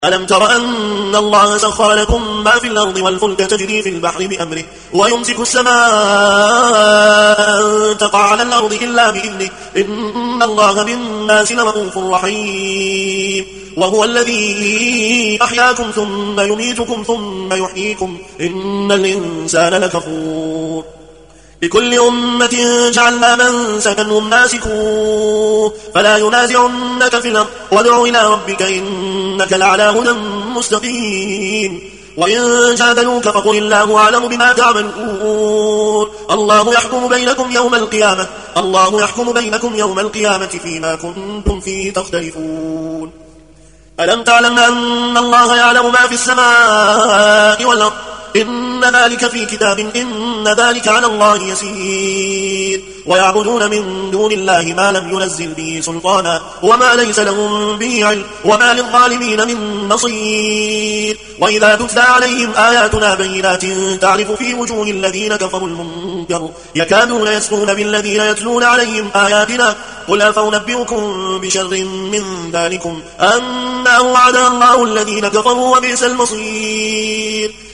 ألم تر أن الله سخر لكم ما في الأرض والفلك تجري في البحر بأمره ويمسك السماء أن تقع على الأرض إلا بإذنه إن الله بالناس لرءوف رحيم وهو الذي أحياكم ثم يميتكم ثم يحييكم إن الإنسان لكفور لكل أمة جعلنا منسكا هم ناسكوه فلا ينازعنك في الأمر وادع إلى ربك إنك لعلى هدى مستقيم وإن جادلوك فقل الله أعلم بما تعملون الله يحكم بينكم يوم القيامة فيما كنتم فيه تختلفون ألم تعلم أن الله يعلم ما في السماء والأرض إن ذلك في كتاب إن ذلك على الله يسير ويعبدون من دون الله ما لم ينزل به سلطانا وما ليس لهم به علم وما للظالمين من نصير وإذا تتلى عليهم آياتنا بينات تعرف في وجوه الذين كفروا المنكر يكادون يسقون بالذين يتلون عليهم آياتنا قل أفأنبئكم بشر من ذلكم أنه وعد الله الذين كفروا وبئس المصير